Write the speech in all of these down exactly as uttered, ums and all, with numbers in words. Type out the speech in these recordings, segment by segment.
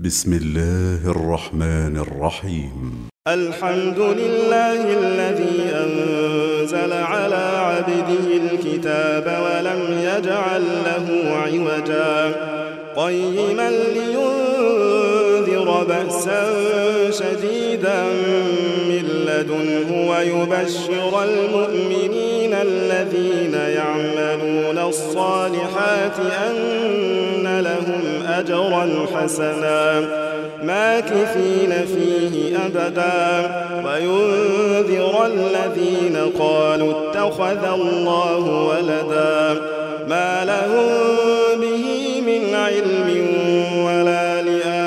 بسم الله الرحمن الرحيم. الحمد لله الذي أنزل على عبده الكتاب ولم يجعل له عوجا قيما لينذر بأسا شديدا من لدنه ويبشر المؤمنين الذين يعملون الصالحات أن لهم أجرا حسنا ماكثين فيه أبدا وينذر الذين قالوا اتخذ الله ولدا ما لهم به من علم ولا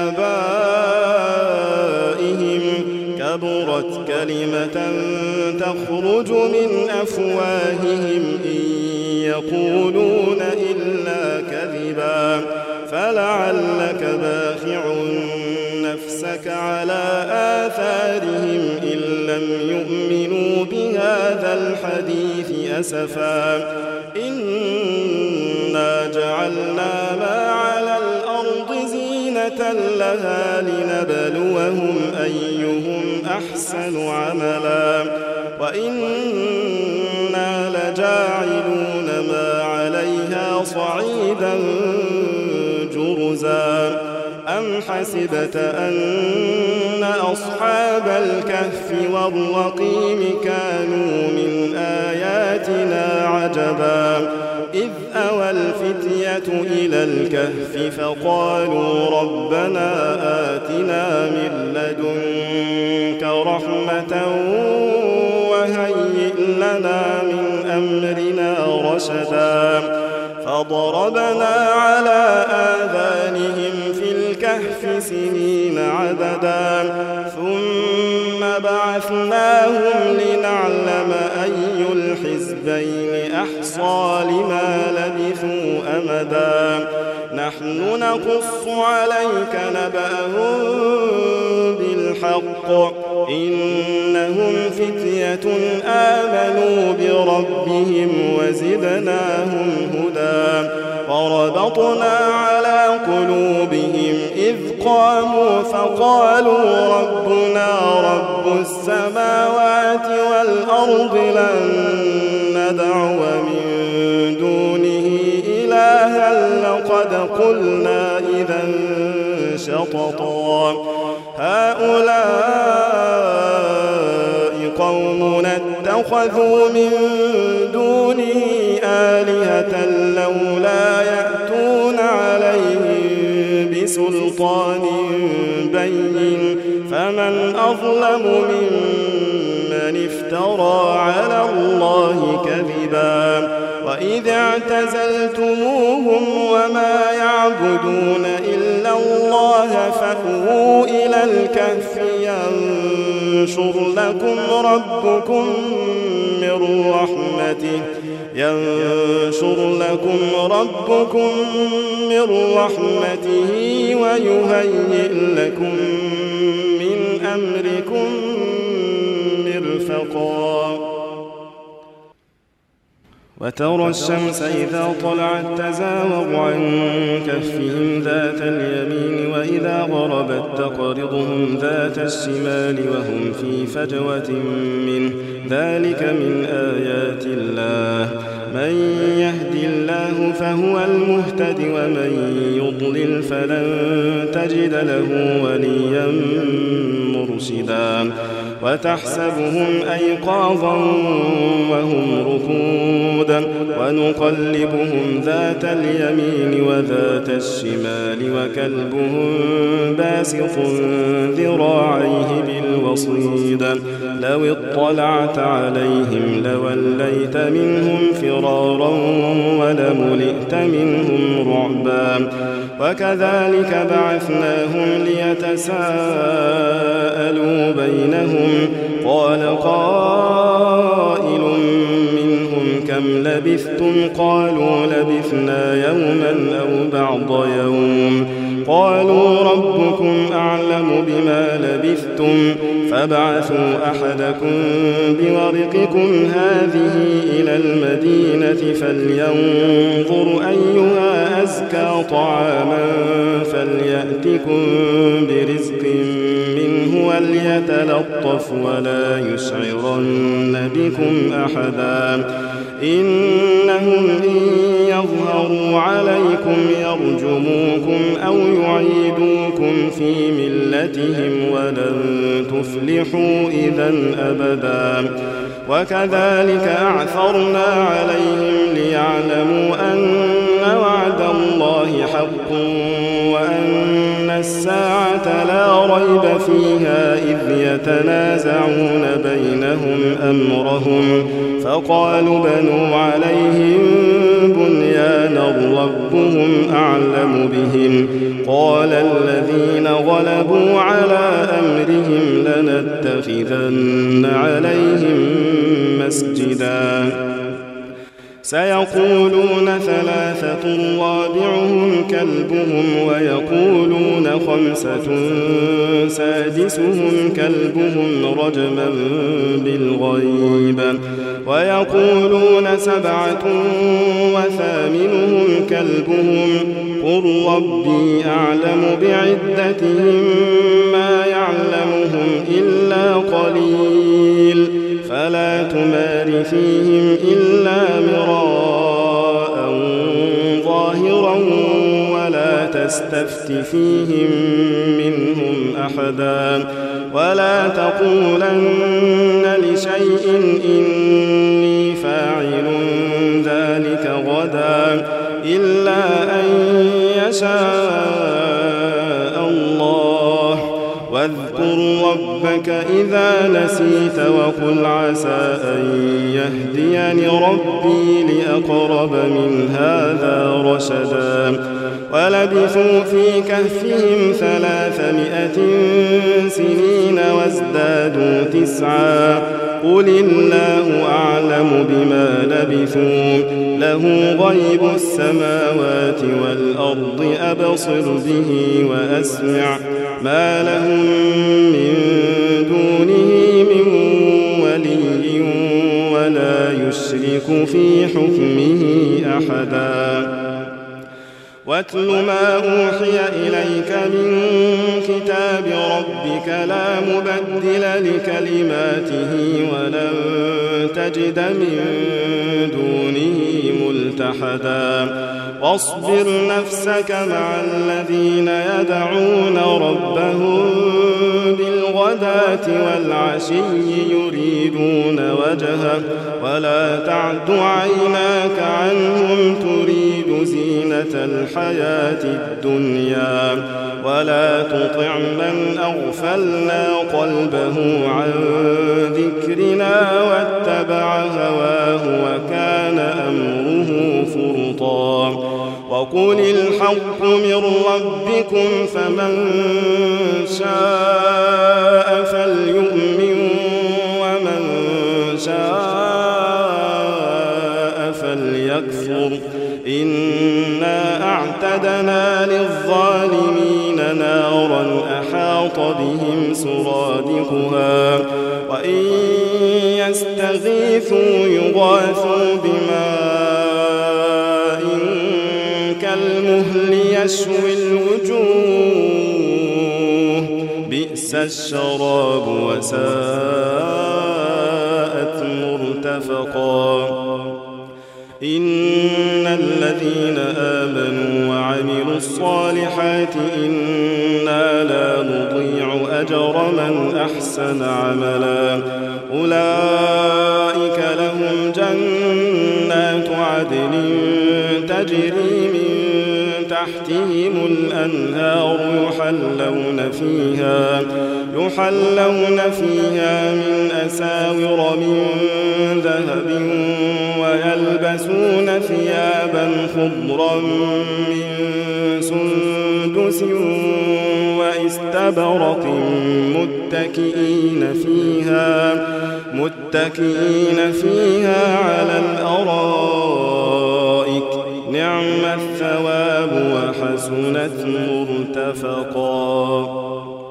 لآبائهم كبرت كلمة تخرج من أفواههم إن يقولون إلا كذبا فلعلك باخع نفسك على آثارهم إن لم يؤمنوا بهذا الحديث أسفا إنا جعلنا ما على الأرض زينة لها لنبلوهم أيهم أحسن عملا وإنا لجاعلون ما عليها صعيدا جرزا أم حسبت أن أصحاب الكهف والرقيم كانوا من آياتنا عجبا إذ أوى الفتية إلى الكهف فقالوا ربنا آتنا من لدنك رحمة وهيئ لنا من أمرنا رشدا فضربنا على آذانهم في الكهف سنين عددا ثم بعثناهم لنعلم أي الحزبين أحصى لما لبثوا أمدا نحن نقص عليك نبأهم بالحق إنهم فتية آمنوا بربهم وزدناهم هدى وربطنا على قلوبهم إذ قاموا فقالوا ربنا رب السماوات والأرض لن ندعو من دونه إلها لقد قلنا إذا شططا هؤلاء قومنا اتخذوا من دونه آلهة لولا يأتون عليهم بسلطان بين فمن أظلم ممن افترى على الله كذبا وإذ اعتزلتموهم وما يعبدون إلا الله فأووا إلى الكهف ينشر لكم ربكم من رحمته ينشر لكم ربكم من رحمته ويهيئ لكم من أمركم مرفقا وترى الشمس إذا طلعت تزاور عن كهفهم ذات اليمين وإذا غربت تقرضهم ذات الشمال وهم في فجوة منه ذلك من آيات الله من يهد الله فهو المهتد ومن يضلل فلن تجد له وليا مرشدا وتحسبهم أيقاظا وهم ركودا ونقلبهم ذات اليمين وذات الشمال وكلبهم باسط ذراعيه بالوصيد لو اطلعت عليهم لوليت منهم فرارا ولملئت منهم رعبا وكذلك بعثناهم ليتساءلوا بينهم قال قائل منهم كم لبثتم قالوا لبثنا يوما أو بعض يوم قالوا ربكم أعلم بما لبثتم فابعثوا أحدكم بورقكم هذه إلى المدينة فلينظر أيها أزكى طعاما فليأتكم يأتكم برزق منه وليتلطف ولا يشعرن بكم أحدا إنهم إن يظهروا عليكم يرجموكم أو يعيدوكم في ملتهم ولن تفلحوا إذا أبدا وكذلك أعثرنا عليهم ليعلموا أن وعد الله حق وأن الساعة لا ريب فيها إذ يتنازعون بينهم أمرهم فقالوا بنوا عليهم بنيانا ربهم أعلم بهم قال الذين غلبوا على أمرهم لنتخذن عليهم مسجدا سيقولون ثلاثة رابعهم كلبهم ويقولون خمسة سادسهم كلبهم رجما بالغيب ويقولون سبعة وثامنهم كلبهم قل ربي أعلم بعدتهم ما يعلمهم إلا قليل فلا تمار فيهم إلا مراء ظاهرا ولا تستفت فيهم منهم أحدا ولا تقولن لشيء إني فاعل ذلك غدا إلا أن يشاء الله واذكر ربك إذا نسيت وقل عسى أن يهديني ربي لأقرب من هذا رشدا ولبثوا في كهفهم ثلاثمائة سنين وازدادوا تسعا قل الله أعلم بما لبثوا له غيب السماوات والأرض أبصر به وأسمع ما لهم من دونه من ولي ولا يشرك في حكمه أحدا واتل ما أوحي إليك من كتاب ربك لا مبدل لكلماته ولن تجد من دونه ملتحدا واصبر نفسك مع الذين يدعون ربهم بالغداة والعشي يريدون وجهه ولا تعد عيناك عنهم تريد زينة الحياة الدنيا ولا تطع من أغفلنا قلبه عن ذكرنا واتبع هواه وكان أمره فرطا وقل الحق من ربكم فمن شاء فليؤمن ومن شاء فليكفر إنا أعتدنا للظالمين نارا أحاط بهم سرادقها وإن يستغيثوا يغاثوا بماء كالمهل يشوي الوجوه بئس الشراب وساءت مرتفقا إن الذين آمنوا وعملوا الصالحات إنا لا نضيع أجر من أحسن عملا أولئك لهم جنات عدن تجري من تحتهم الأنهار يحلون فيها يحلون فيها من أساور من ذهب ويلبسون ثيابا خضرا من سندس واستبرق متكئين فيها متكئين فيها على الأرائك نعم الثواب وحسنت مرتفقا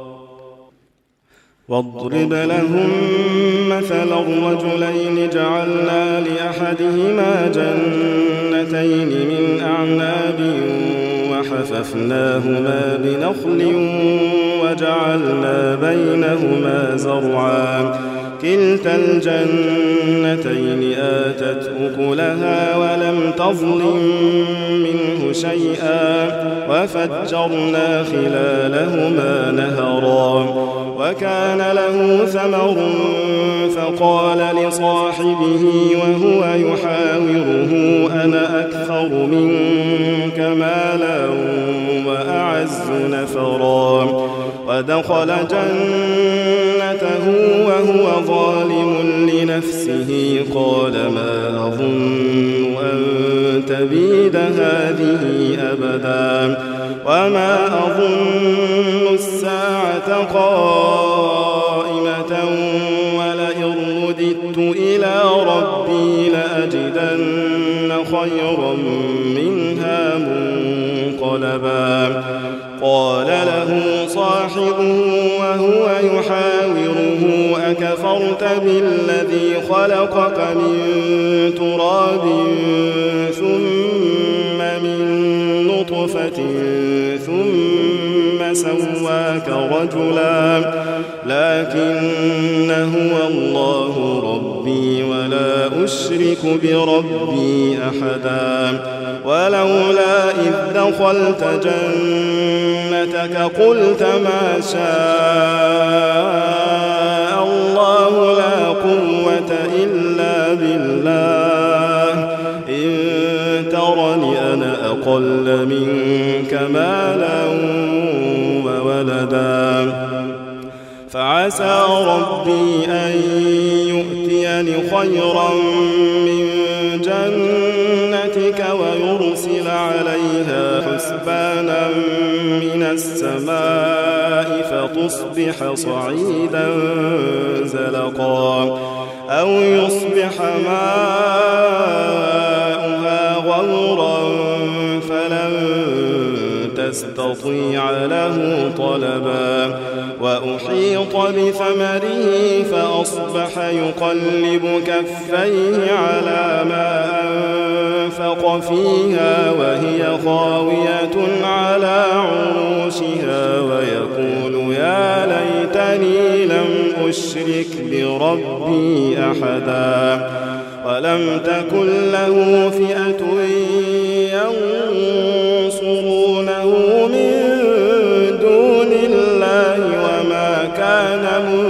واضرب لهم مثلا الرجلين جعلنا لأحدهما جنتين من أعناب حففناهما بنخل وجعلنا بينهما زرعا كلتا الجنتين آتت أكلها ولم تظلم منه شيئا وفجرنا خلالهما نهرا وكان له ثمر فقال لصاحبه وهو يحاوره أنا أكثر منك مالا وأعز نفرا ودخل جنته وهو ظالم لنفسه قال ما أظن أن تبيد هذه أبدا وما أظن الساعة قائمة ولئن رددت إلى ربي لأجدن خيرا منها منقلبا قال له صاحبه وهو يحاوره أكفرت بالذي خلقك من تراب ثم من نطفة ثم سواك رجلا لكن هو الله ربي ولا أشرك بربي أحدا ولولا إذ دخلت جنتك قلت ما شاء الله لا قوة إلا بالله إن ترني أنا أقل منك مالا وولدا فعسى ربي أن يؤتيني خيرا من جنتك ويرسل عليها حسبانا من السماء فتصبح صعيدا زلقا أو يصبح ماؤها غورا فلن تستطيع له طلبا وأحيط بثمره فأصبح يقلب كفيه على ما أنفق فيها وهي خاوية على عروشها ويقول يا ليتني لم أشرك بربي أحدا ولم تكن له فئة ينصرونه من دون الله وما كان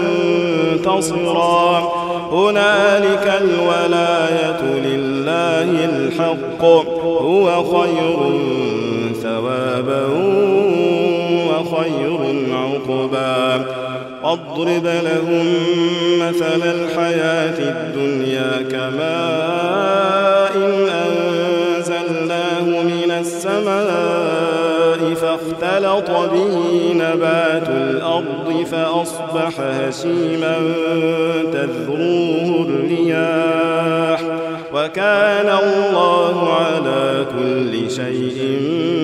منتصرا هنالك الولاية لله الحق هو خير ثوابا وخير عقبا واضرب لهم مثل الحياة الدنيا كماء أنزلناه من السماء فاختلط به نبات الأرض فأصبح هشيما تذروه الرياح وكان الله على كل شيء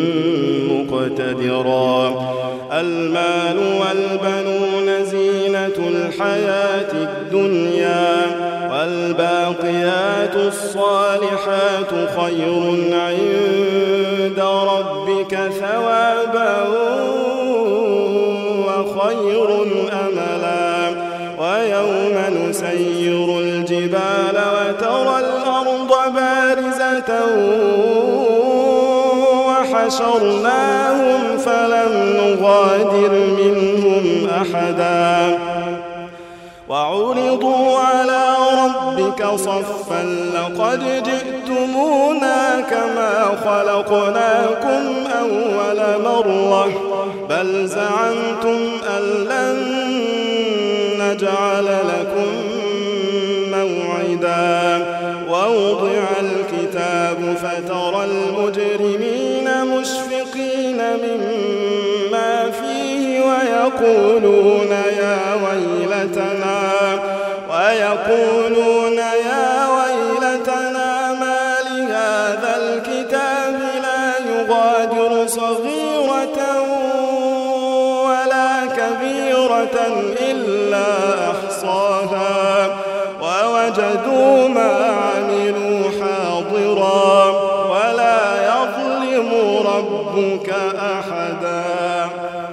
مقتدرا المال والبنون زينة الحياة الدنيا والباقيات الصالحات خير عند ربك ثوابا وخير أملا ويوم نسير الجبال وترى الأرض بارزة وحشرناهم فلم نغادر منهم أحدا وعرضوا على ربك صفا لقد جئتمونا كما خلقناكم أول مرة بل زعمتم أن لن نجعل لكم موعدا ووضع الكتاب فترى المجرمين مشفقين مما فيه ويقولون يا ويلتنا ويقولون يا ويلتنا ما لهذا الكتاب لا يغادر صغيرة ولا كبيرة إلا أحصاها ووجدوا ما عملوا حاضرا ولا يظلم ربك أحدا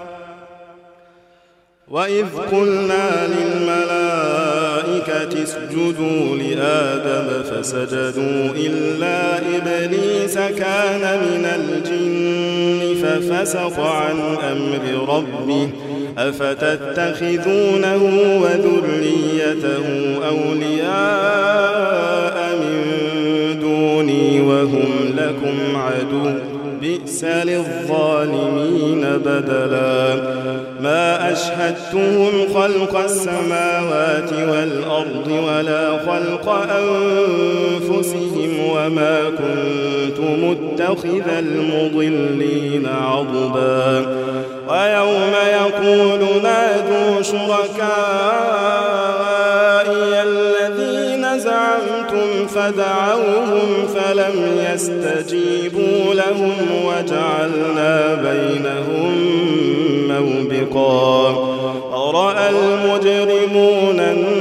وإذ قلنا للملائكة اسجدوا لآدم فسجدوا إلا إبليس كان من الجن ففسق عن أمر ربه أفتتخذونه وذريته أولياء من دوني وهم لكم عدو بئس للظالمين بدلا ما أشهدتهم خلق السماوات والأرض ولا خلق أنفسهم وما كنت متخذ المضلين عضدا ويوم يقول نادوا شركائي الذين زعمتم فدعوهم فلم يستجيبوا لهم وجعلنا بينهم موبقا ورأى المجرمون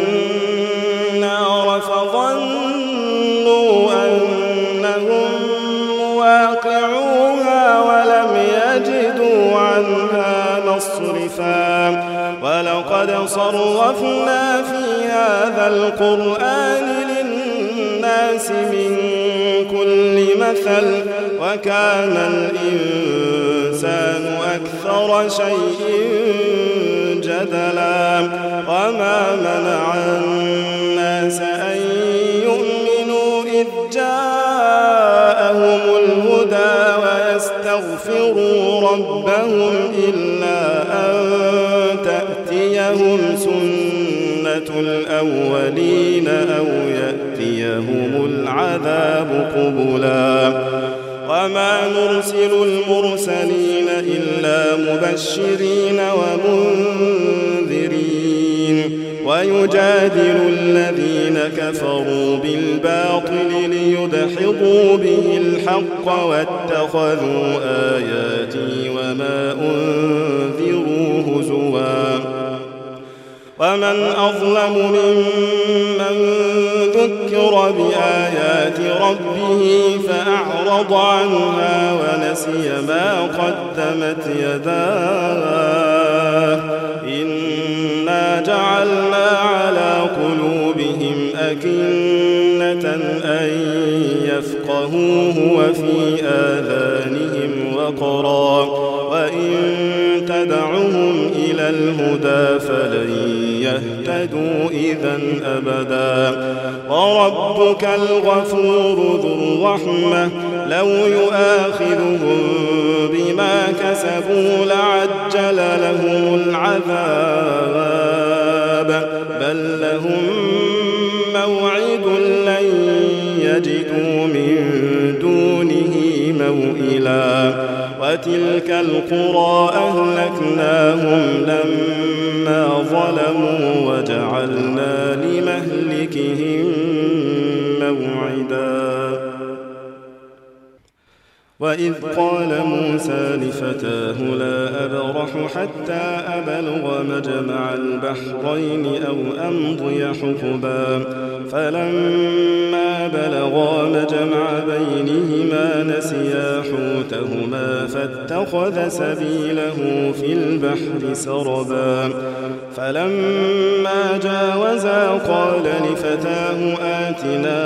النار فظنوا أنهم مواقعوها ولم يجدوا عنها مصرفا ولقد صرفنا في هذا القرآن للناس من كل مثل وكان الإنسان أكثر شيء جدلا وما منع الناس أن يؤمنوا إذ جاءهم الهدى ويستغفروا ربهم إلا أن تأتيهم سنة الأولين أو يأتيهم العذاب قبلا وما نرسل المرسلين إلا مبشرين ومنذرين ويجادل الذين كفروا بالباطل ليدحضوا به الحق واتخذوا آياتي وما أنذروا هزوا ومن أظلم ممن ذكر بآيات ربه فأعرض عنها ونسي ما قدمت يداه إنا جعلنا على قلوبهم أكنة أن يفقهوه وفي آذانهم وقرا وإن تدعهم إلى الهدى فلن يهتدوا إذا أبدا وربك الغفور ذو الرحمة لو يؤاخذهم بما كسبوا لعجل لهم العذاب بل لهم موعد لن يجدوا من دونه موئلا وتلك القرى أهلكناهم لما ظلموا وجعلنا لمهلكهم موعدا وإذ قال موسى لفتاه لا أبرح حتى أبلغ مجمع البحرين أو أمضي حقبا فلما بلغا مجمع بينهما نسيا حوتهما فاتخذ سبيله في البحر سربا فلما جاوزا قال لفتاه آتنا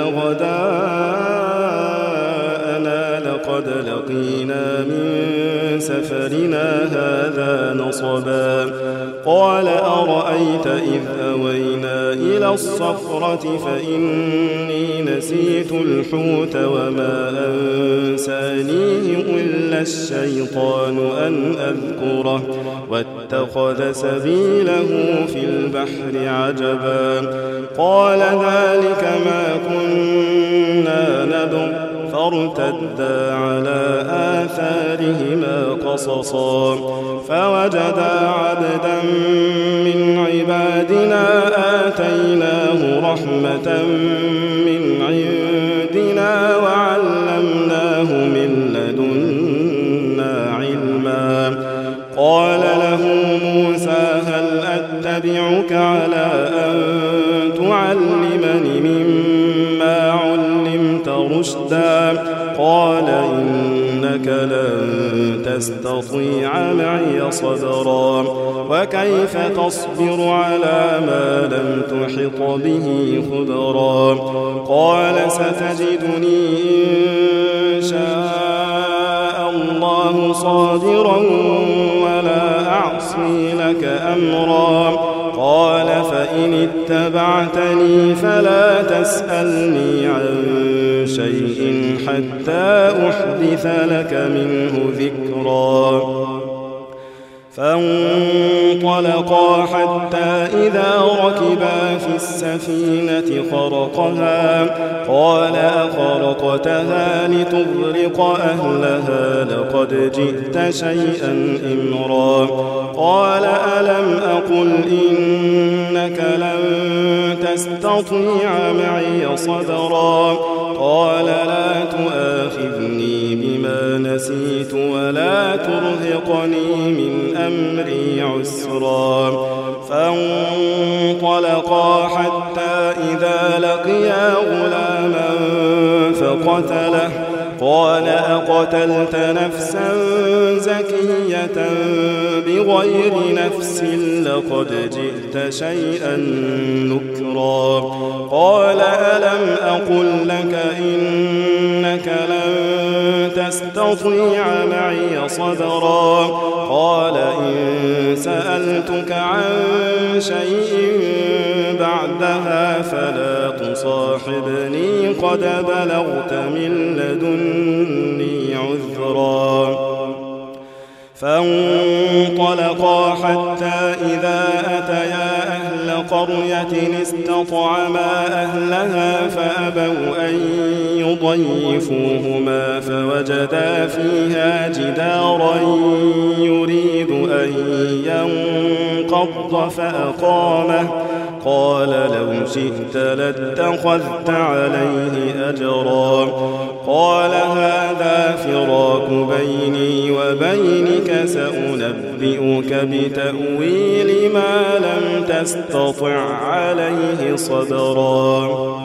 غداءنا لقد لقينا من سفرنا هذا نصبا قال أرأيت إذ أوينا إلى الصخرة فإني نسيت الحوت وما أنسانيه إلا الشيطان أن أذكره واتخذ سبيله في البحر عجبا قال ذلك ما كنا نبغ فارتدا على آثارهما قصصا فوجدا عبدا من عبادنا آتيناه رحمة من عندنا وعلمناه من لدنا علما قال له موسى هل أتبعك على أن تعلمني مما علمت رشدا قال إنك إنك لن تستطيع معي صبرا وكيف تصبر على ما لم تحط به خبرا قال ستجدني إن شاء الله صابرا ولا أعصي لك أمرا قال فإن اتبعتني فلا تسألني عن شيء حتى أحدث لك منه ذكرا فانطلقا حتى إذا ركبا في السفينة خرقها قال أخرقتها لتغرق أهلها لقد جئت شيئا إمرا قال ألم أقل إنك لن تستطيع معي صبرا قال لا تؤاخذني بما نسيت ولا ترهقني من أمري عسرا فانطلقا حتى إذا لقيا غلاما فقتله قال أقتلت نفسا زكية بغير نفس لقد جئت شيئا نكرا قال ألم أقل لك إنك لن تستطيع معي صبرا قال إن سألتك عن شيء بعدها فلا تصاحبني قد بلغت من لدني عذرا فانطلقا حتى إذا أتيا أهل قرية استطعما أهلها فأبوا أن يضيفوهما فوجدا فيها جدارا يريد أن ينقض فأقامه قال لو شئت لاتخذت عليه أجرا قال هذا فراق بيني وبينك سأنبئك بتأويل ما لم تستطع عليه صبرا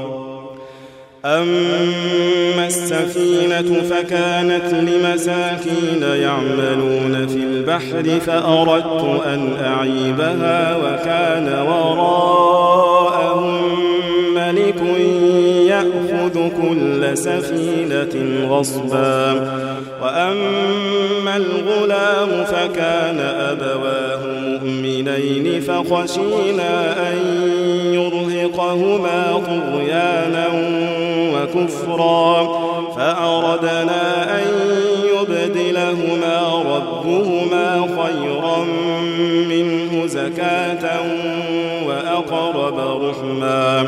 أما السفينة فكانت لمساكين يعملون في البحر فأردت أن أعيبها وكان وراءهم ملك يأخذ كل سفينة غصبا وأما الغلام فكان أبواه مؤمنين فخشينا أن يرهقهما طغيانا وكفرا فأردنا أن يبدلهما ربهما خيرا منه زكاة وأقرب رحما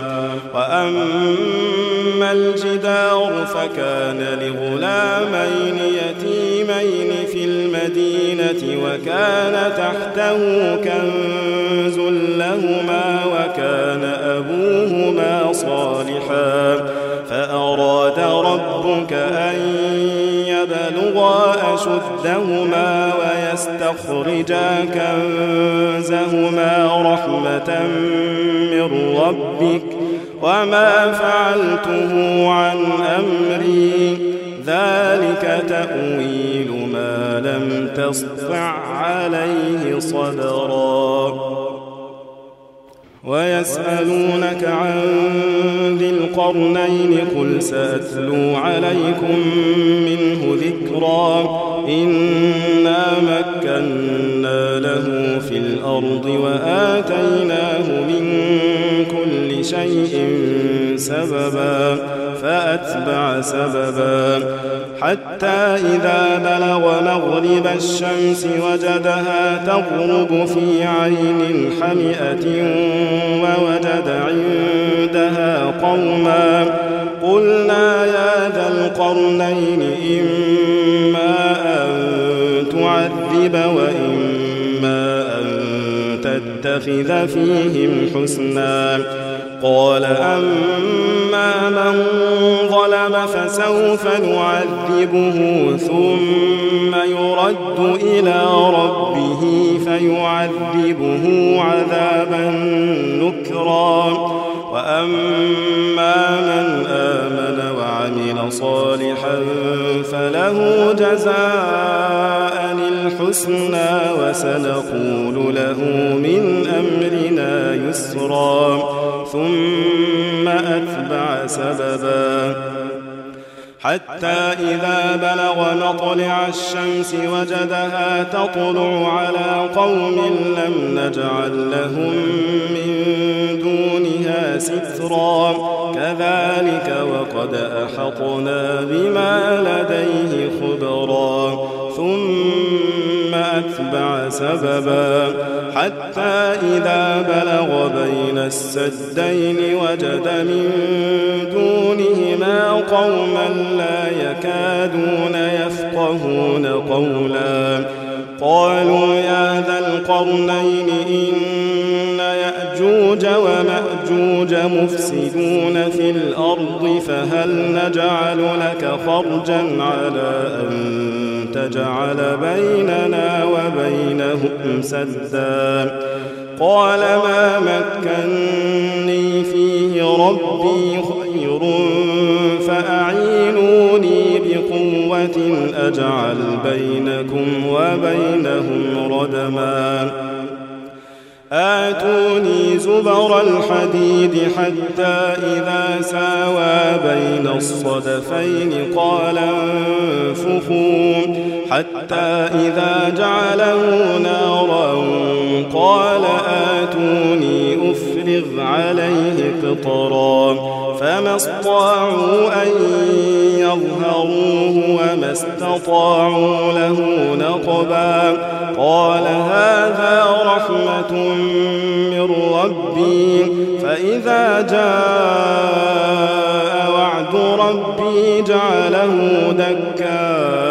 وأما الجدار فكان لغلامين يتيمين في المدينة وكان تحته كنز لهما وكان أبوهما صالحا فأراد ربك أن يبلغا أشدهما ويستخرجا كنزهما رحمة من ربك وما فعلته عن أمري ذلك تأويل ما لم تسطع عليه صبرا ويسألونك عن ذي القرنين قل سأتلو عليكم منه ذكرا إنا مكنا له في الأرض وآتيناه من كل شيء سببا فأتبع سببا حتى إذا بلغ مغرب الشمس وجدها تغرب في عين حمئة ووجد عندها قوما قلنا يا ذا القرنين إما أن تعذب وإما أن تتخذ فيهم حسنا قال أما من ظلم فسوف نعذبه ثم يرد إلى ربه فيعذبه عذابا نكرا وأما من آمن وعمل صالحا فله جزاء الحسنى وسنقول له من أمرنا يسرا ثم أتبع سببا حتى إذا بلغ مطلع الشمس وجدها تطلع على قوم لم نجعل لهم من دونها سترا كذلك وقد أحطنا بما لديه خبرا ثم أتبع سببا حتى إذا بلغ بين السدين وجد من دونهما قوما لا يكادون يفقهون قولا قالوا يا ذا القرنين إن يأجوج ومأجوج مفسدون في الأرض فهل نجعل لك خرجا على أن تجعل بيننا وبينهم سدا قال ما مكني فيه ربي خير فأعينوني بقوة أجعل بينكم وبينهم ردما آتوني زبر الحديد حتى إذا ساوى بين الصدفين قال انفخوا حتى إذا جعله نارا قال آتوني أفرغ عليه قطرا فما استطاعوا أن يظهروه وما استطاعوا له نقبا قال هذا رحمة من ربي فإذا جاء وعد ربي جعله دكاء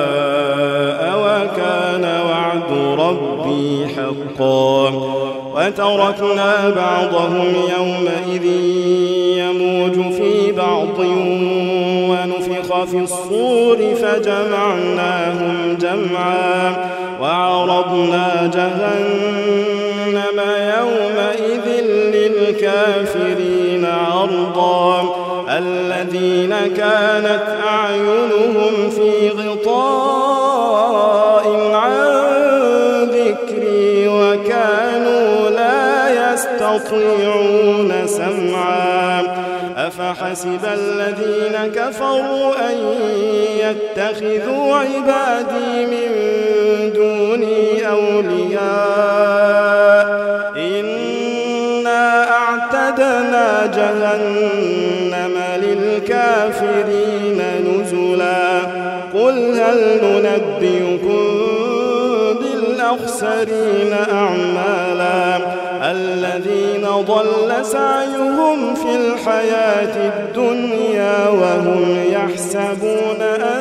وكان وعد ربي حقا وتركنا بعضهم يومئذ يموج في بعض ونفخ في الصور فجمعناهم جمعا وعرضنا جهنم يومئذ للكافرين عرضا الذين كانت أعينهم في غطاء عن ذكري وكانوا لا يستطيعون سمعا أفحسب الذين كفروا أن يتخذوا عبادي من دوني أولياء إنا أعتدنا جهنم للكافرين نزلا قل هل ننبئكم بالأخسرين أعمالا الذين ضل سعيهم في الحياة الدنيا وهم يحسبون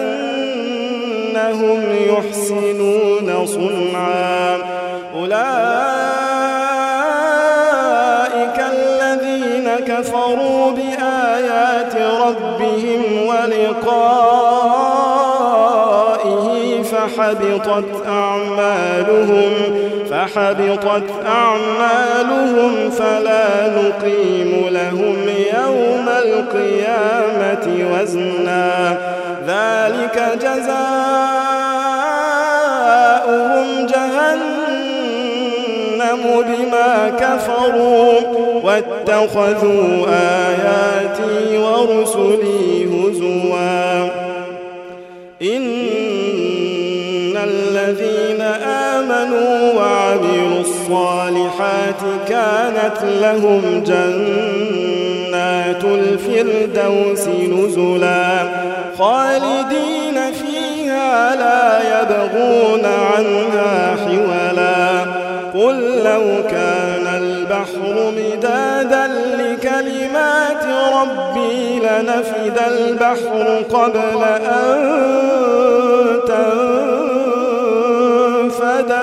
أنهم يحسنون صنعا أولئك الذين كفروا بآيات ربهم ولقائه فحبطت أعمالهم فحبطت أعمالهم فلا نقيم لهم يوم القيامة وزنا ذلك جزاؤهم جهنم بما كفروا واتخذوا آياتي ورسلي هزوا إن الذين آمنوا وعملوا الصالحات كانت لهم جنات الفردوس نزلا خالدين فيها لا يبغون عنها حولا قل لو كان البحر مدادا لكلمات ربي لنفد البحر قبل أن تنفد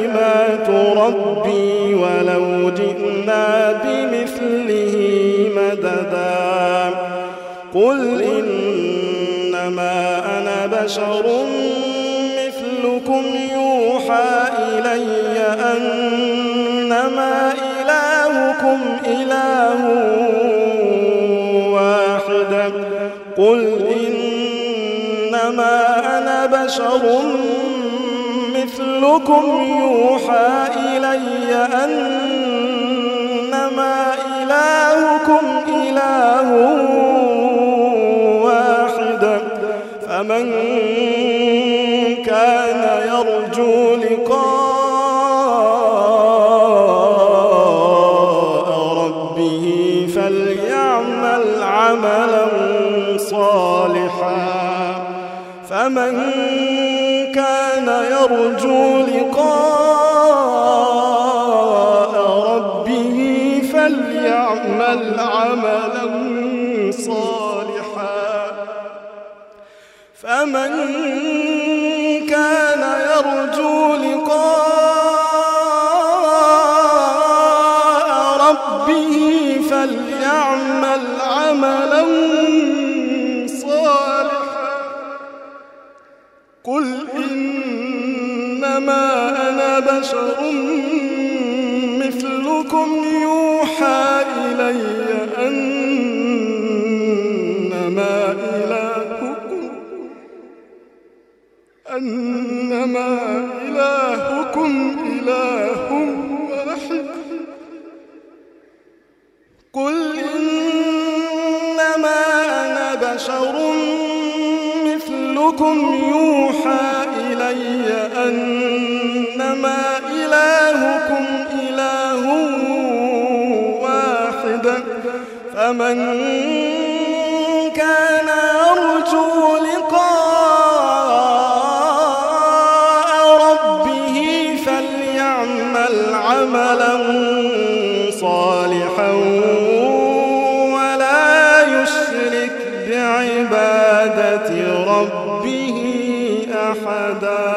كلمات ربي ولو جئنا بمثله مددا قل إنما أنا بشر مثلكم يوحى إلي أنما إلهكم إله واحد قل إنما أنا بشر مثلكم يوحى إلي أنما إلهكم إله واحد فمن كان يرجو لقاء ربه فليعمل عملا صالحا فمن كان يرجو لقاء ربه فليعمل عملا صالحا فمن كان يرجو لقاء ربه فليعمل عملا صالحا قل إنما أنا بشر مثلكم يوحى إلي أنما إلهكم أنما إلهكم إله واحد قل إنما أنا بشر مثلكم يوحى إلي أنما إلهكم إله واحد فمن كان يرجو لقاء ربه فليعمل عملا صالحا ولا يشرك بعبادة ربه أحدا.